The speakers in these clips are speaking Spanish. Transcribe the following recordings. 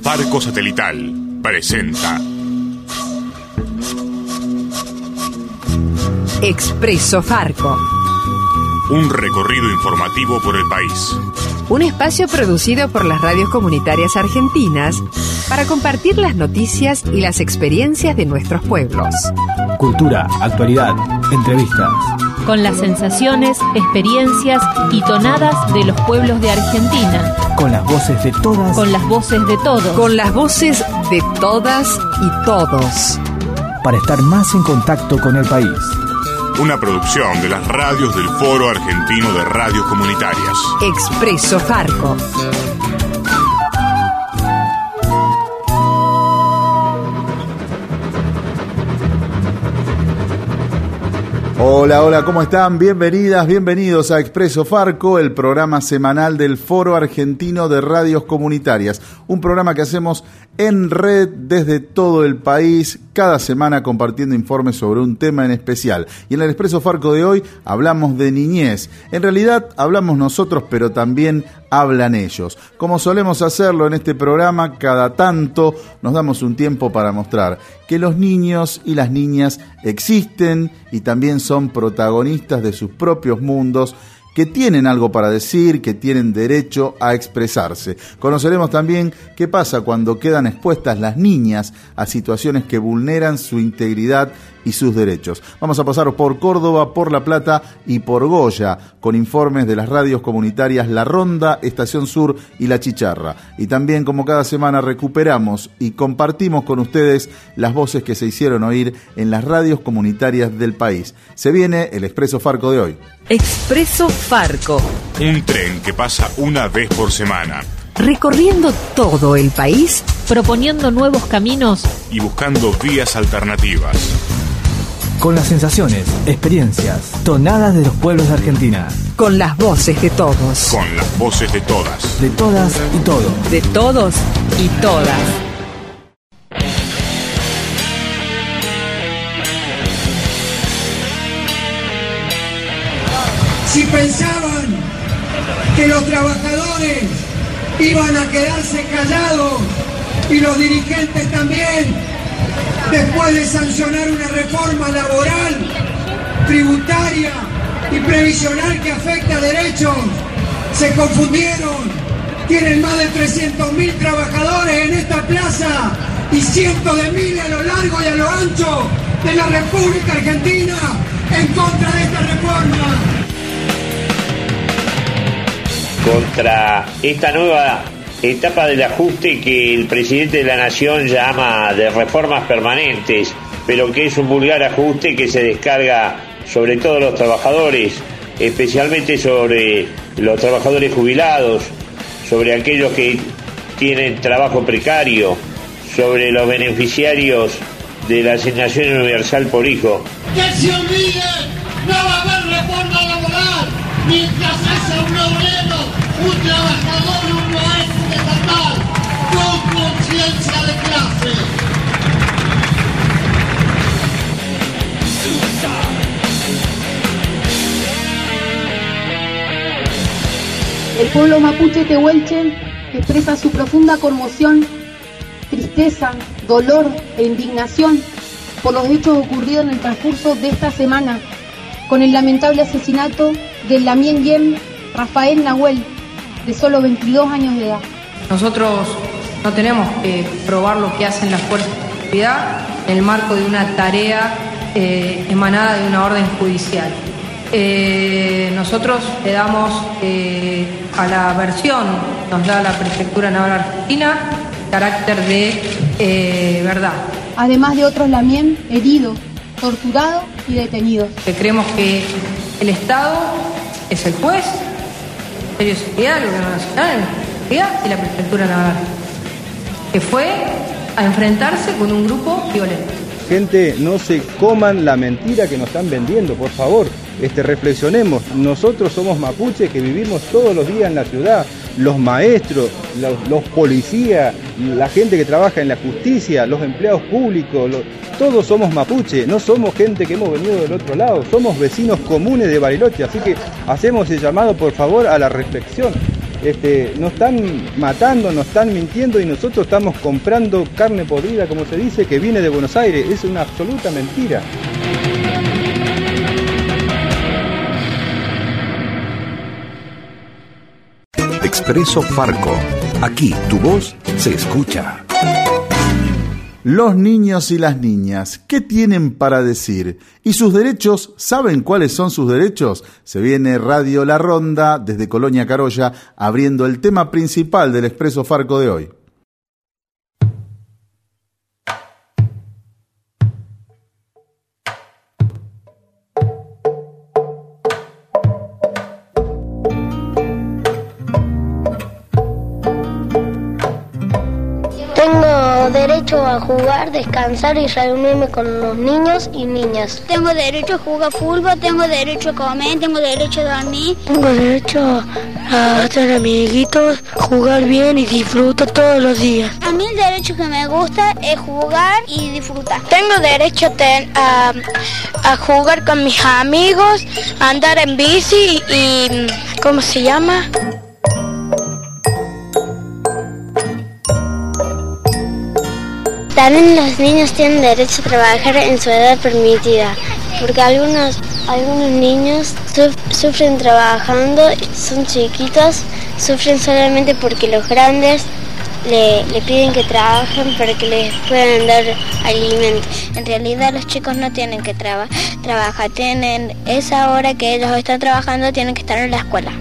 Farco Satelital presenta Expreso Farco. Un recorrido informativo por el país. Un espacio producido por las radios comunitarias argentinas para compartir las noticias y las experiencias de nuestros pueblos. Cultura, actualidad, entrevistas. Con las sensaciones, experiencias y tonadas de los pueblos de Argentina. Con las voces de todas. Con las voces de todos. Con las voces de todas y todos. Para estar más en contacto con el país. Una producción de las radios del Foro Argentino de Radios Comunitarias. Expreso Farco. Hola, hola, ¿cómo están? Bienvenidas, bienvenidos a Expreso Farco, el programa semanal del Foro Argentino de Radios Comunitarias. Un programa que hacemos en red desde todo el país, cada semana compartiendo informes sobre un tema en especial. Y en el Expreso Farco de hoy hablamos de niñez. En realidad hablamos nosotros, pero también hablan ellos. Como solemos hacerlo en este programa, cada tanto nos damos un tiempo para mostrar que los niños y las niñas existen y también son protagonistas de sus propios mundos, que tienen algo para decir, que tienen derecho a expresarse. Conoceremos también qué pasa cuando quedan expuestas las niñas a situaciones que vulneran su integridad y sus derechos. Vamos a pasar por Córdoba, por La Plata y por Goya, con informes de las radios comunitarias La Ronda, Estación Sur y La Chicharra. Y también, como cada semana, recuperamos y compartimos con ustedes las voces que se hicieron oír en las radios comunitarias del país. Se viene el Expreso Farco de hoy. Expreso Farco. Un tren que pasa una vez por semana. Recorriendo todo el país, proponiendo nuevos caminos y buscando vías alternativas. Con las sensaciones, experiencias, tonadas de los pueblos de Argentina. Con las voces de todos. Con las voces de todas. De todas y todos. De todos y todas. Si pensaban que los trabajadores iban a quedarse callados y los dirigentes también, después de sancionar una reforma laboral, tributaria y previsional que afecta a derechos, se confundieron. Tienen más de 300.000 trabajadores en esta plaza y cientos de miles a lo largo y a lo ancho de la República Argentina en contra de esta reforma. Contra esta nueva etapa del ajuste que el presidente de la Nación llama de reformas permanentes, pero que es un vulgar ajuste que se descarga sobre todos los trabajadores, especialmente sobre los trabajadores jubilados, sobre aquellos que tienen trabajo precario, sobre los beneficiarios de la asignación universal por hijo. Que se olviden, no va a haber reforma laboral mientras haya un obrero, un trabajador y un maestro estatal con conciencia de clase. El pueblo mapuche tehuelche expresa su profunda conmoción, tristeza, dolor e indignación por los hechos ocurridos en el transcurso de esta semana con el lamentable asesinato del Lamien Yem Rafael Nahuel, de solo 22 años de edad. Nosotros no tenemos que probar lo que hacen las fuerzas de seguridad en el marco de una tarea emanada de una orden judicial. Nosotros le damos a la versión, nos da la Prefectura Naval Argentina, carácter de verdad. Además de otros Lamien heridos, torturados y detenidos. Creemos que el Estado es el juez, el Ministerio de Seguridad, el Gobierno Nacional, el Seguridad y la Prefectura Naval, que fue a enfrentarse con un grupo violento. Gente, no se coman la mentira que nos están vendiendo, por favor. Reflexionemos. Nosotros somos mapuches que vivimos todos los días en la ciudad. Los maestros, los policías, la gente que trabaja en la justicia, los empleados públicos, todos somos mapuche, no somos gente que hemos venido del otro lado, somos vecinos comunes de Bariloche, así que hacemos el llamado por favor a la reflexión. nos están matando, nos están mintiendo y nosotros estamos comprando carne podrida, como se dice, que viene de Buenos Aires. Es una absoluta mentira. Expreso Farco. Aquí tu voz se escucha. Los niños y las niñas, ¿qué tienen para decir? ¿Y sus derechos? ¿Saben cuáles son sus derechos? Se viene Radio La Ronda desde Colonia Carolla, abriendo el tema principal del Expreso Farco de hoy. Tengo derecho a jugar, descansar y reunirme con los niños y niñas. Tengo derecho a jugar fútbol, tengo derecho a comer, tengo derecho a dormir. Tengo derecho a hacer amiguitos, jugar bien y disfrutar todos los días. A mí el derecho que me gusta es jugar y disfrutar. Tengo derecho a jugar con mis amigos, a andar en bici y ¿cómo se llama? También los niños tienen derecho a trabajar en su edad permitida, porque algunos niños sufren trabajando, son chiquitos, sufren solamente porque los grandes le piden que trabajen para que les puedan dar alimento. En realidad los chicos no tienen que trabajar, tienen esa hora que ellos están trabajando, tienen que estar en la escuela.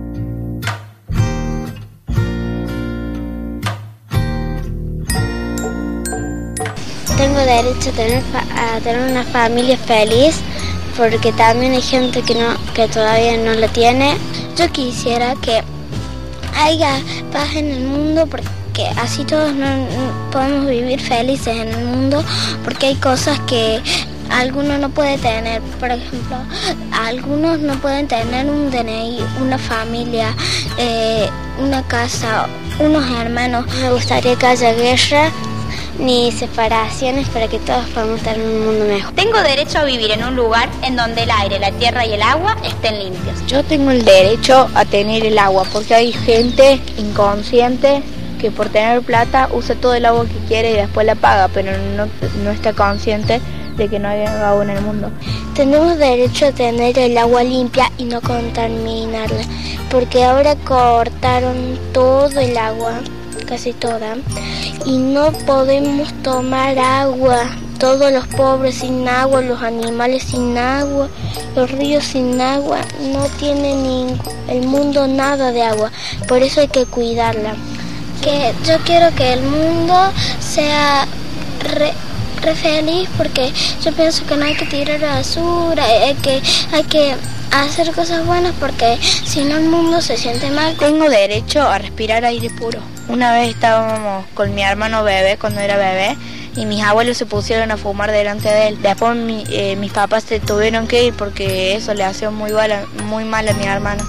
Tengo derecho a tener una familia feliz, porque también hay gente que todavía no la tiene. Yo quisiera que haya paz en el mundo, porque así todos podemos vivir felices en el mundo, porque hay cosas que algunos no pueden tener. Por ejemplo, algunos no pueden tener un DNI, una familia, una casa, unos hermanos. Me gustaría que haya guerra ni separaciones para que todos podamos estar en un mundo mejor. Tengo derecho a vivir en un lugar en donde el aire, la tierra y el agua estén limpios. Yo tengo el derecho a tener el agua, porque hay gente inconsciente que por tener plata usa todo el agua que quiere y después la paga, pero no está consciente de que no hay agua en el mundo. Tenemos derecho a tener el agua limpia y no contaminarla, porque ahora cortaron todo el agua, casi toda, y no podemos tomar agua. Todos los pobres sin agua, los animales sin agua, los ríos sin agua, no tiene el mundo nada de agua, por eso hay que cuidarla. Que yo quiero que el mundo sea re feliz, porque yo pienso que no hay que tirar basura, hay que hacer cosas buenas, porque si no el mundo se siente mal. Tengo derecho a respirar aire puro. Una vez estábamos con mi hermano bebé, cuando era bebé, y mis abuelos se pusieron a fumar delante de él. Después mis papás se tuvieron que ir porque eso le hacía muy mal a mi hermano.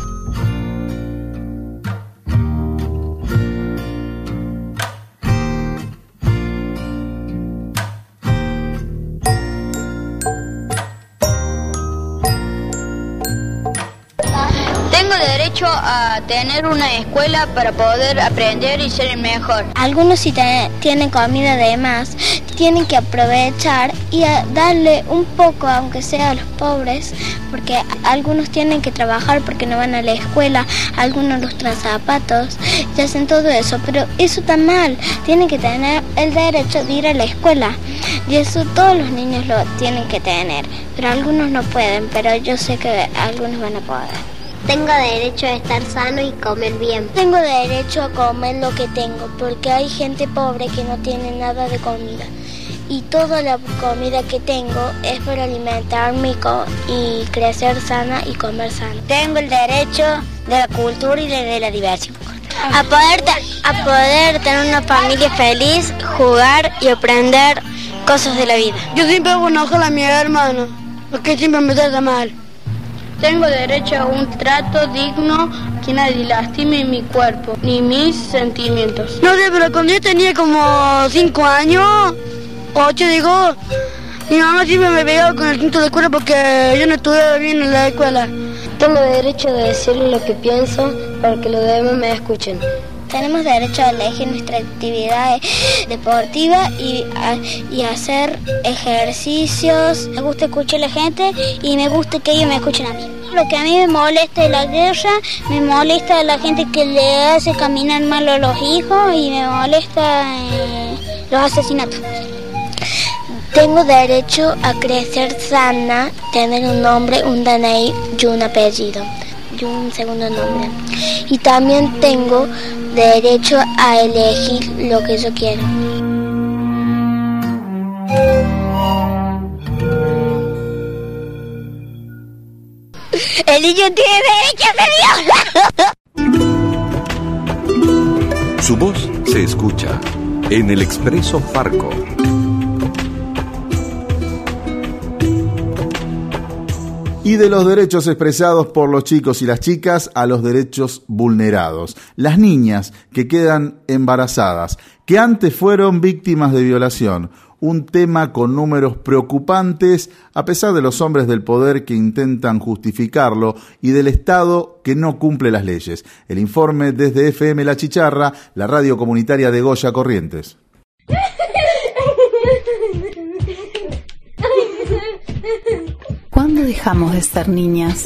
Tengo derecho a tener una escuela para poder aprender y ser el mejor. Algunos si tienen comida de más, tienen que aprovechar y darle un poco, aunque sea a los pobres, porque algunos tienen que trabajar porque no van a la escuela, algunos lustran zapatos y hacen todo eso, pero eso está mal. Tienen que tener el derecho de ir a la escuela y eso todos los niños lo tienen que tener, pero algunos no pueden, pero yo sé que algunos van a poder. Tengo derecho a estar sano y comer bien. Tengo derecho a comer lo que tengo, porque hay gente pobre que no tiene nada de comida. Y toda la comida que tengo es para alimentarme y crecer sana y comer sano. Tengo el derecho de la cultura y de la diversión. A poder tener una familia feliz, jugar y aprender cosas de la vida. Yo siempre hago enojar a mi hermano, porque siempre me trata mal. Tengo derecho a un trato digno que nadie lastime mi cuerpo, ni mis sentimientos. No sé, pero cuando yo tenía como 5 años, 8 digo, mi mamá siempre me pegaba con el quinto de escuela porque yo no estudiaba bien en la escuela. Tengo derecho de decir lo que pienso para que los demás me escuchen. Tenemos derecho a elegir nuestra actividad deportiva y hacer ejercicios. Me gusta escuchar a la gente y me gusta que ellos me escuchen a mí. Lo que a mí me molesta es la guerra, me molesta la gente que le hace caminar mal a los hijos y me molesta los asesinatos. Tengo derecho a crecer sana, tener un nombre, un DNI y un apellido y un segundo nombre. Y también tengo derecho a elegir lo que yo quiero. El niño tiene derecho a ser violado. Su voz se escucha en el Expreso Farco. Y de los derechos expresados por los chicos y las chicas a los derechos vulnerados. Las niñas que quedan embarazadas, que antes fueron víctimas de violación. Un tema con números preocupantes a pesar de los hombres del poder que intentan justificarlo y del Estado que no cumple las leyes. El informe desde FM La Chicharra, la radio comunitaria de Goya Corrientes. ¿Cuándo dejamos de ser niñas?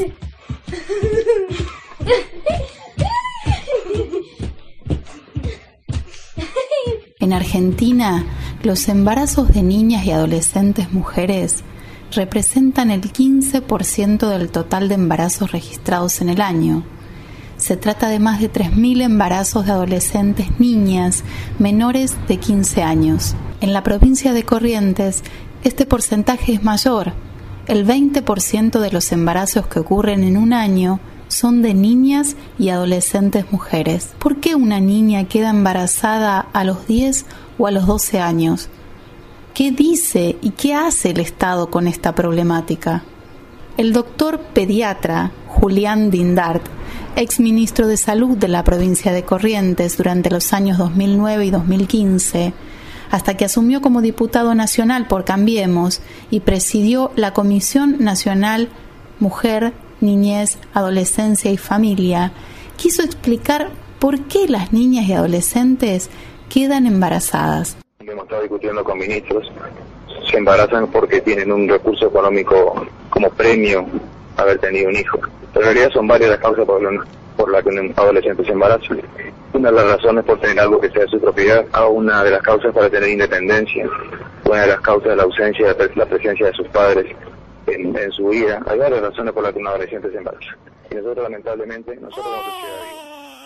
En Argentina, los embarazos de niñas y adolescentes mujeres representan el 15% del total de embarazos registrados en el año. Se trata de más de 3.000 embarazos de adolescentes niñas menores de 15 años. En la provincia de Corrientes, este porcentaje es mayor. El 20% de los embarazos que ocurren en un año son de niñas y adolescentes mujeres. ¿Por qué una niña queda embarazada a los 10 o a los 12 años? ¿Qué dice y qué hace el Estado con esta problemática? El doctor pediatra Julián Dindart, exministro de Salud de la provincia de Corrientes durante los años 2009 y 2015, hasta que asumió como diputado nacional por Cambiemos y presidió la Comisión Nacional Mujer, Niñez, Adolescencia y Familia, quiso explicar por qué las niñas y adolescentes quedan embarazadas. Hemos estado discutiendo con ministros, se embarazan porque tienen un recurso económico como premio haber tenido un hijo. Pero en realidad son varias las causas por las que un adolescente se embaraza. Una de las razones por tener algo que sea de su propiedad, una de las causas para tener independencia, una de las causas de la ausencia, de la presencia de sus padres en su vida. Hay varias razones por las que un adolescente se embaraza. Y nosotros lamentablemente, como sociedad...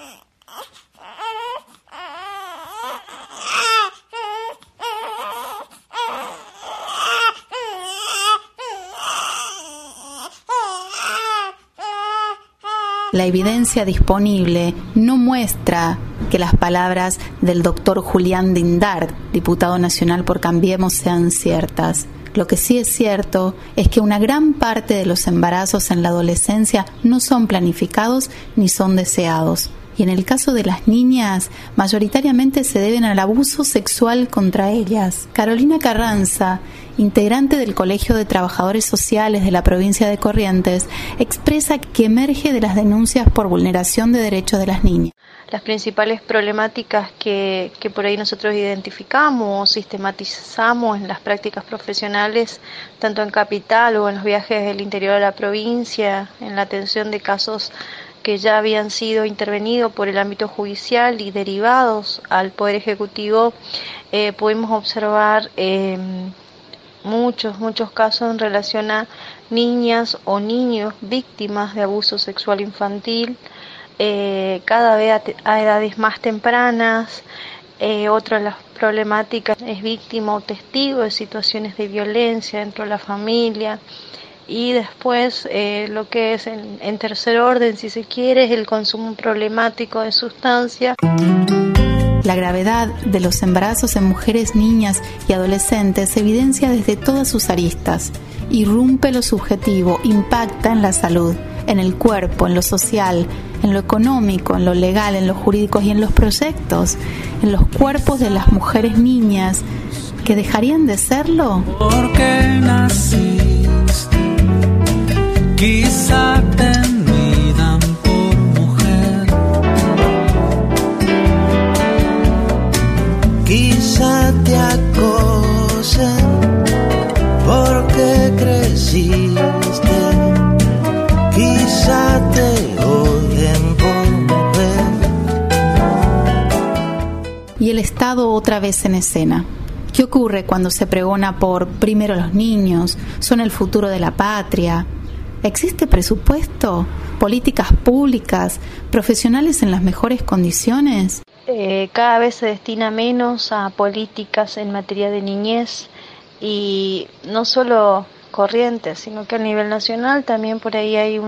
La evidencia disponible no muestra que las palabras del doctor Julián Dindart, diputado nacional por Cambiemos, sean ciertas. Lo que sí es cierto es que una gran parte de los embarazos en la adolescencia no son planificados ni son deseados. Y en el caso de las niñas, mayoritariamente se deben al abuso sexual contra ellas. Carolina Carranza, integrante del Colegio de Trabajadores Sociales de la provincia de Corrientes, expresa que emerge de las denuncias por vulneración de derechos de las niñas. Las principales problemáticas que por ahí nosotros identificamos o sistematizamos en las prácticas profesionales, tanto en capital o en los viajes del interior de la provincia, en la atención de casos que ya habían sido intervenidos por el ámbito judicial y derivados al Poder Ejecutivo, pudimos observar muchos casos en relación a niñas o niños víctimas de abuso sexual infantil, cada vez a edades más tempranas. Otra de las problemáticas es víctima o testigo de situaciones de violencia dentro de la familia. Y después lo que es en tercer orden, si se quiere, es el consumo problemático de sustancias. La gravedad de los embarazos en mujeres, niñas y adolescentes se evidencia desde todas sus aristas. Irrumpe lo subjetivo, impacta en la salud, en el cuerpo, en lo social, en lo económico, en lo legal, en lo jurídico y en los proyectos, en los cuerpos de las mujeres niñas que dejarían de serlo. Porque naciste, quizá tenía Estado otra vez en escena. ¿Qué ocurre cuando se pregona por primero los niños, son el futuro de la patria? ¿Existe presupuesto? ¿Políticas públicas? ¿Profesionales en las mejores condiciones? Cada vez se destina menos a políticas en materia de niñez, y no solo Corrientes, sino que a nivel nacional también por ahí hay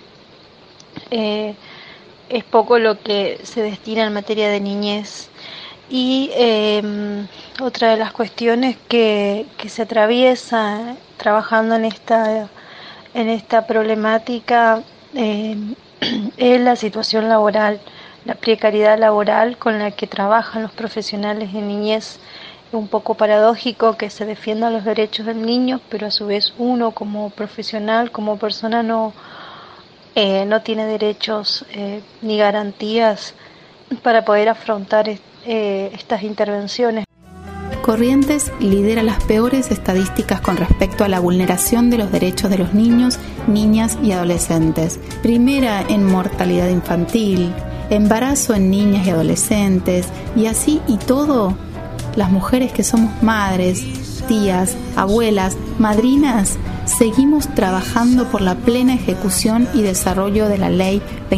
es poco lo que se destina en materia de niñez. Y otra de las cuestiones que se atraviesa trabajando en esta problemática es la situación laboral, la precariedad laboral con la que trabajan los profesionales de niñez. Es un poco paradójico que se defiendan los derechos del niño, pero a su vez uno como profesional, como persona no tiene derechos ni garantías para poder afrontar estas intervenciones. Corrientes lidera las peores estadísticas con respecto a la vulneración de los derechos de los niños, niñas y adolescentes. Primera en mortalidad infantil, embarazo en niñas y adolescentes, y así y todo, las mujeres que somos madres, tías, abuelas, madrinas, seguimos trabajando por la plena ejecución y desarrollo de la Ley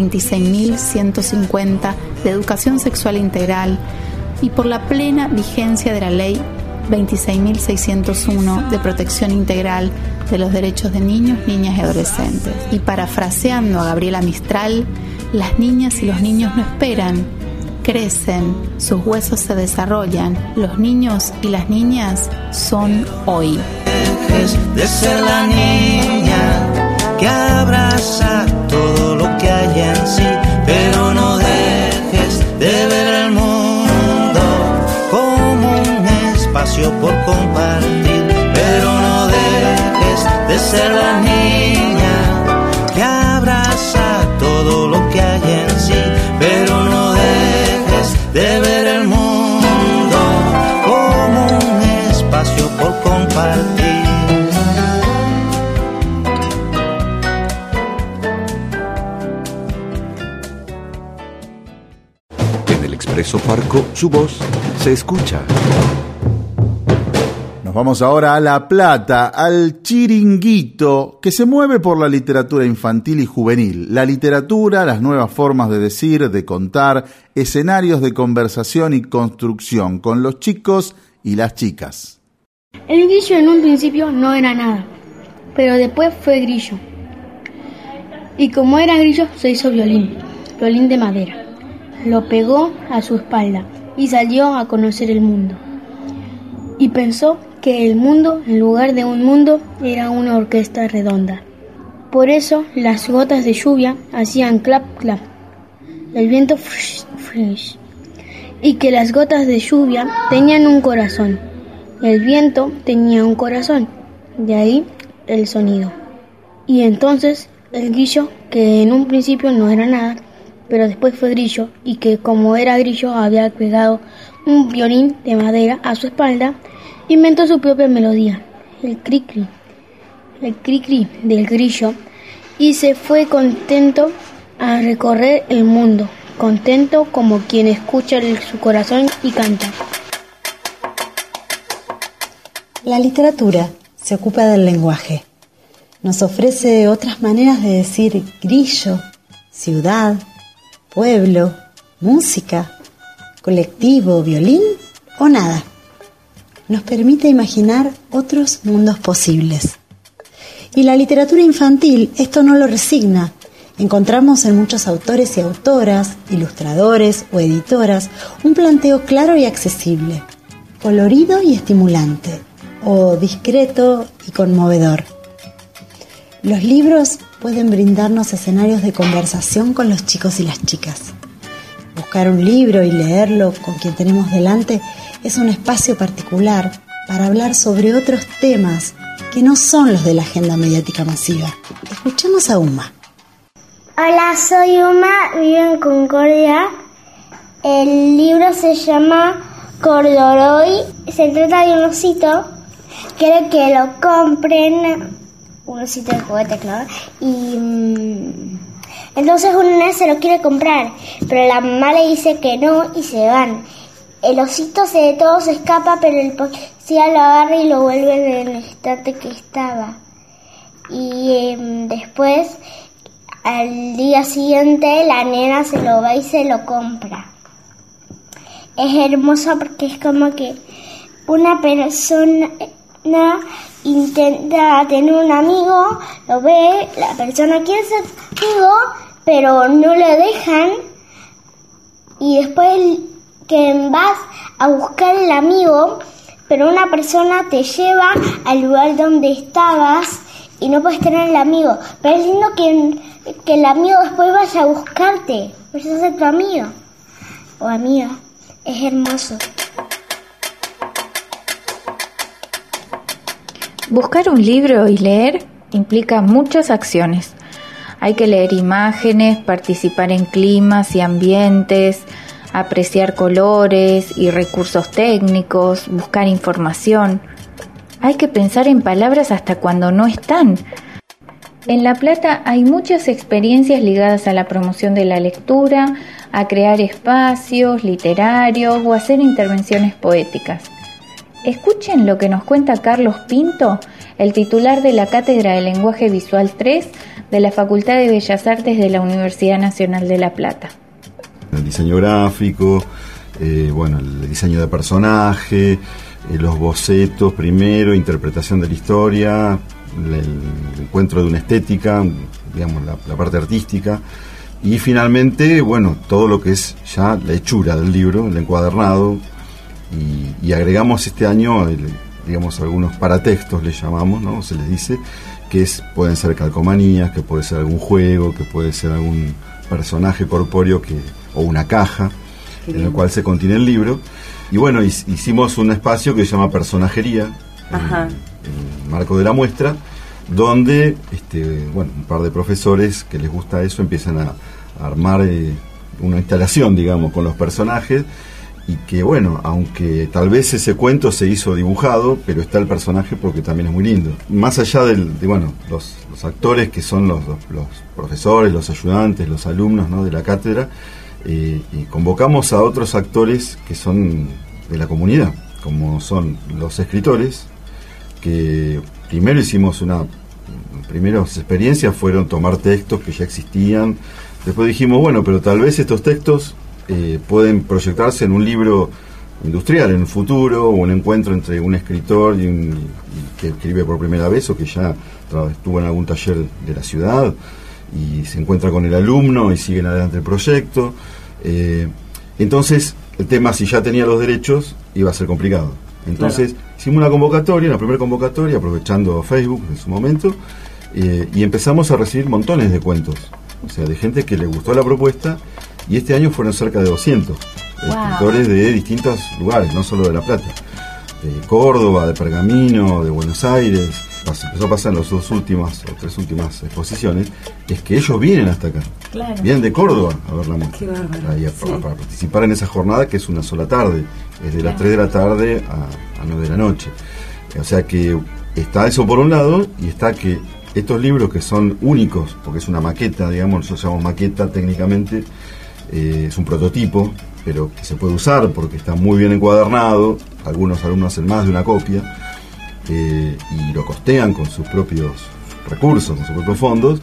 26.150 de Educación Sexual Integral y por la plena vigencia de la Ley 26.601 de Protección Integral de los Derechos de Niños, Niñas y Adolescentes. Y parafraseando a Gabriela Mistral, las niñas y los niños no esperan, crecen, sus huesos se desarrollan, los niños y las niñas son hoy. De ser la niña que abraza todo lo que hay en sí, pero no dejes de ver el mundo como un espacio por compartir, pero no dejes de ser la niña que abraza todo lo que hay en sí, pero no dejes de ver el mundo como un espacio por compartir. Expreso Farco, su voz se escucha. Nos vamos ahora a La Plata, al chiringuito que se mueve por la literatura infantil y juvenil. La literatura, las nuevas formas de decir, de contar, escenarios de conversación y construcción con los chicos y las chicas. El grillo en un principio no era nada, pero después fue grillo. Y como era grillo, se hizo violín de madera. Lo pegó a su espalda y salió a conocer el mundo. Y pensó que el mundo, en lugar de un mundo, era una orquesta redonda. Por eso las gotas de lluvia hacían clap, clap. El viento frish, frish. Y que las gotas de lluvia tenían un corazón. El viento tenía un corazón. De ahí el sonido. Y entonces el grillo, que en un principio no era nada, pero después fue grillo, y que como era grillo había pegado un violín de madera a su espalda, inventó su propia melodía, el cri-cri del grillo, y se fue contento a recorrer el mundo, contento como quien escucha su corazón y canta. La literatura se ocupa del lenguaje. Nos ofrece otras maneras de decir grillo, ciudad, pueblo, música, colectivo, violín o nada. Nos permite imaginar otros mundos posibles. Y la literatura infantil esto no lo resigna. Encontramos en muchos autores y autoras, ilustradores o editoras, un planteo claro y accesible, colorido y estimulante, o discreto y conmovedor. Los libros pueden brindarnos escenarios de conversación con los chicos y las chicas. Buscar un libro y leerlo con quien tenemos delante es un espacio particular para hablar sobre otros temas que no son los de la agenda mediática masiva. Escuchemos a Uma. Hola, soy Uma, vivo en Concordia. El libro se llama Cordoroy. Se trata de un osito. Quiero que lo compren. Un osito de juguete, claro. Y entonces una se lo quiere comprar, pero la mamá le dice que no y se van. el osito de todo se escapa, pero el policía lo agarra y lo vuelve en el estante que estaba. Y después, al día siguiente, la nena se lo va y se lo compra. Es hermoso porque es como que una persona intenta tener un amigo, lo ve, la persona quiere ser amigo, pero no le dejan, y después que vas a buscar el amigo, pero una persona te lleva al lugar donde estabas y no puedes tener el amigo. Pero es lindo que el amigo después vaya a buscarte, vaya a ser tu amigo o amiga. Es hermoso. Buscar un libro y leer implica muchas acciones. Hay que leer imágenes, participar en climas y ambientes, apreciar colores y recursos técnicos, buscar información. Hay que pensar en palabras hasta cuando no están. En La Plata hay muchas experiencias ligadas a la promoción de la lectura, a crear espacios literarios o hacer intervenciones poéticas. Escuchen lo que nos cuenta Carlos Pinto, el titular de la Cátedra de Lenguaje Visual 3 de la Facultad de Bellas Artes de la Universidad Nacional de La Plata. El diseño gráfico, el diseño de personaje, los bocetos primero, interpretación de la historia, el encuentro de una estética, digamos la parte artística, y finalmente, todo lo que es ya la hechura del libro, el encuadernado, y agregamos este año, algunos paratextos les llamamos, ¿no? Se les dice, que pueden ser calcomanías, que puede ser algún juego, que puede ser algún personaje corpóreo o una caja en el cual se contiene el libro. Y hicimos un espacio que se llama Personajería, en el marco de la muestra, donde un par de profesores que les gusta eso empiezan a armar una instalación, digamos, con los personajes, y que aunque tal vez ese cuento se hizo dibujado, pero está el personaje porque también es muy lindo. Más allá de los actores que son los profesores, los ayudantes, los alumnos, ¿no?, de la cátedra, y convocamos a otros actores que son de la comunidad, como son los escritores, que primero primeras experiencias fueron tomar textos que ya existían. Después dijimos, pero tal vez estos textos pueden proyectarse en un libro industrial en un futuro, o un encuentro entre un escritor y que escribe por primera vez, o que ya estuvo en algún taller de la ciudad y se encuentra con el alumno y siguen adelante el proyecto. Entonces el tema, si ya tenía los derechos, iba a ser complicado. Entonces hicimos una primera convocatoria, aprovechando Facebook en su momento, y empezamos a recibir montones de cuentos, o sea, de gente que le gustó la propuesta, y este año fueron cerca de 200 escritores de distintos lugares, no solo de La Plata, de Córdoba, de Pergamino, de Buenos Aires. Empezó a pasar en las 3 últimas exposiciones, es que ellos vienen hasta acá, vienen de Córdoba a ver la muestra, para participar en esa jornada, que es una sola tarde, es de las 3 de la tarde a 9 de la noche. O sea que está eso por un lado, y está que estos libros, que son únicos, porque es una maqueta, digamos, nosotros llamamos maqueta técnicamente, es un prototipo, pero que se puede usar porque está muy bien encuadernado. Algunos alumnos hacen más de una copia, y lo costean con sus propios recursos, con sus propios fondos.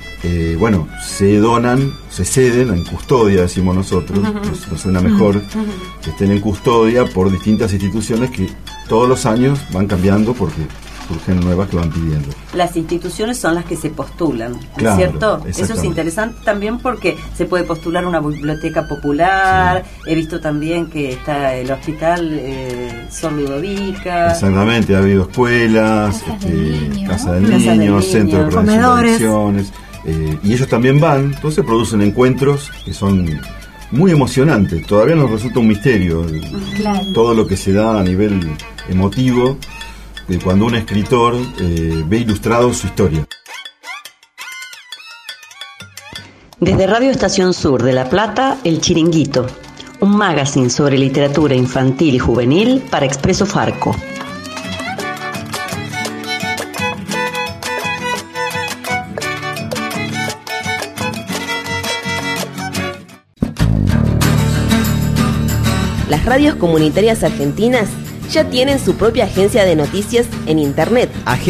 Se donan, se ceden en custodia, decimos nosotros, nos suena mejor, que estén en custodia por distintas instituciones que todos los años van cambiando porque surgen nuevas que van pidiendo. Las instituciones son las que se postulan, claro, ¿cierto? Eso es interesante también porque se puede postular una biblioteca popular. Sí. He visto también que está el hospital Sor Ludovica. Exactamente, ha habido escuelas, Casa del Niño, Centro de Prevención de Adicciones, y ellos también van, entonces producen encuentros que son muy emocionantes. Todavía nos resulta un misterio todo lo que se da a nivel emotivo, cuando un escritor ve ilustrado su historia. Desde Radio Estación Sur de La Plata, El Chiringuito, un magazine sobre literatura infantil y juvenil para Expreso Farco. Las radios comunitarias argentinas ya tienen su propia agencia de noticias en internet.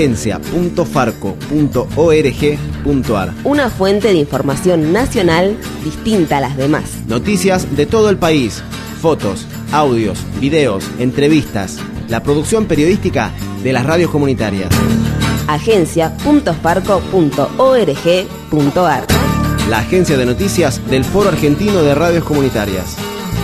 agencia.farco.org.ar. Una fuente de información nacional distinta a las demás. Noticias de todo el país, fotos, audios, videos, entrevistas, la producción periodística de las radios comunitarias. agencia.farco.org.ar. La agencia de noticias del Foro Argentino de Radios Comunitarias.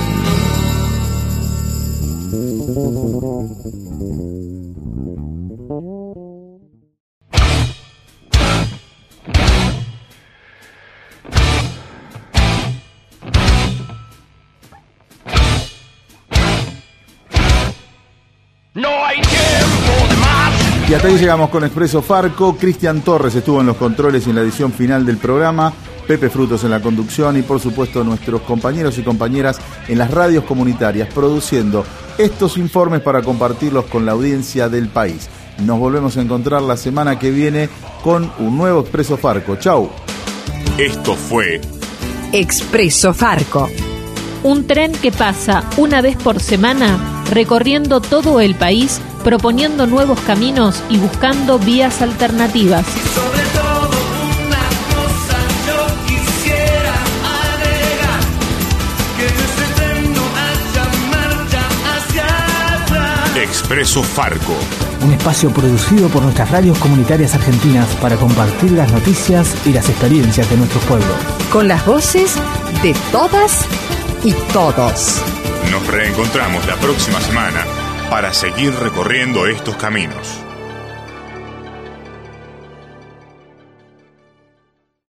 Y hasta ahí llegamos con Expreso Farco. Cristian Torres estuvo en los controles y en la edición final del programa, Pepe Frutos en la conducción y por supuesto nuestros compañeros y compañeras en las radios comunitarias produciendo estos informes para compartirlos con la audiencia del país. Nos volvemos a encontrar la semana que viene con un nuevo Expreso Farco. Chau. Esto fue Expreso Farco. Un tren que pasa una vez por semana recorriendo todo el país, proponiendo nuevos caminos y buscando vías alternativas. Sobre todo una cosa yo quisiera agregar, que no es eterno haya marcha hacia atrás. Expreso Farco. Un espacio producido por nuestras radios comunitarias argentinas para compartir las noticias y las experiencias de nuestros pueblos. Con las voces de todas y todos. Nos reencontramos la próxima semana para seguir recorriendo estos caminos.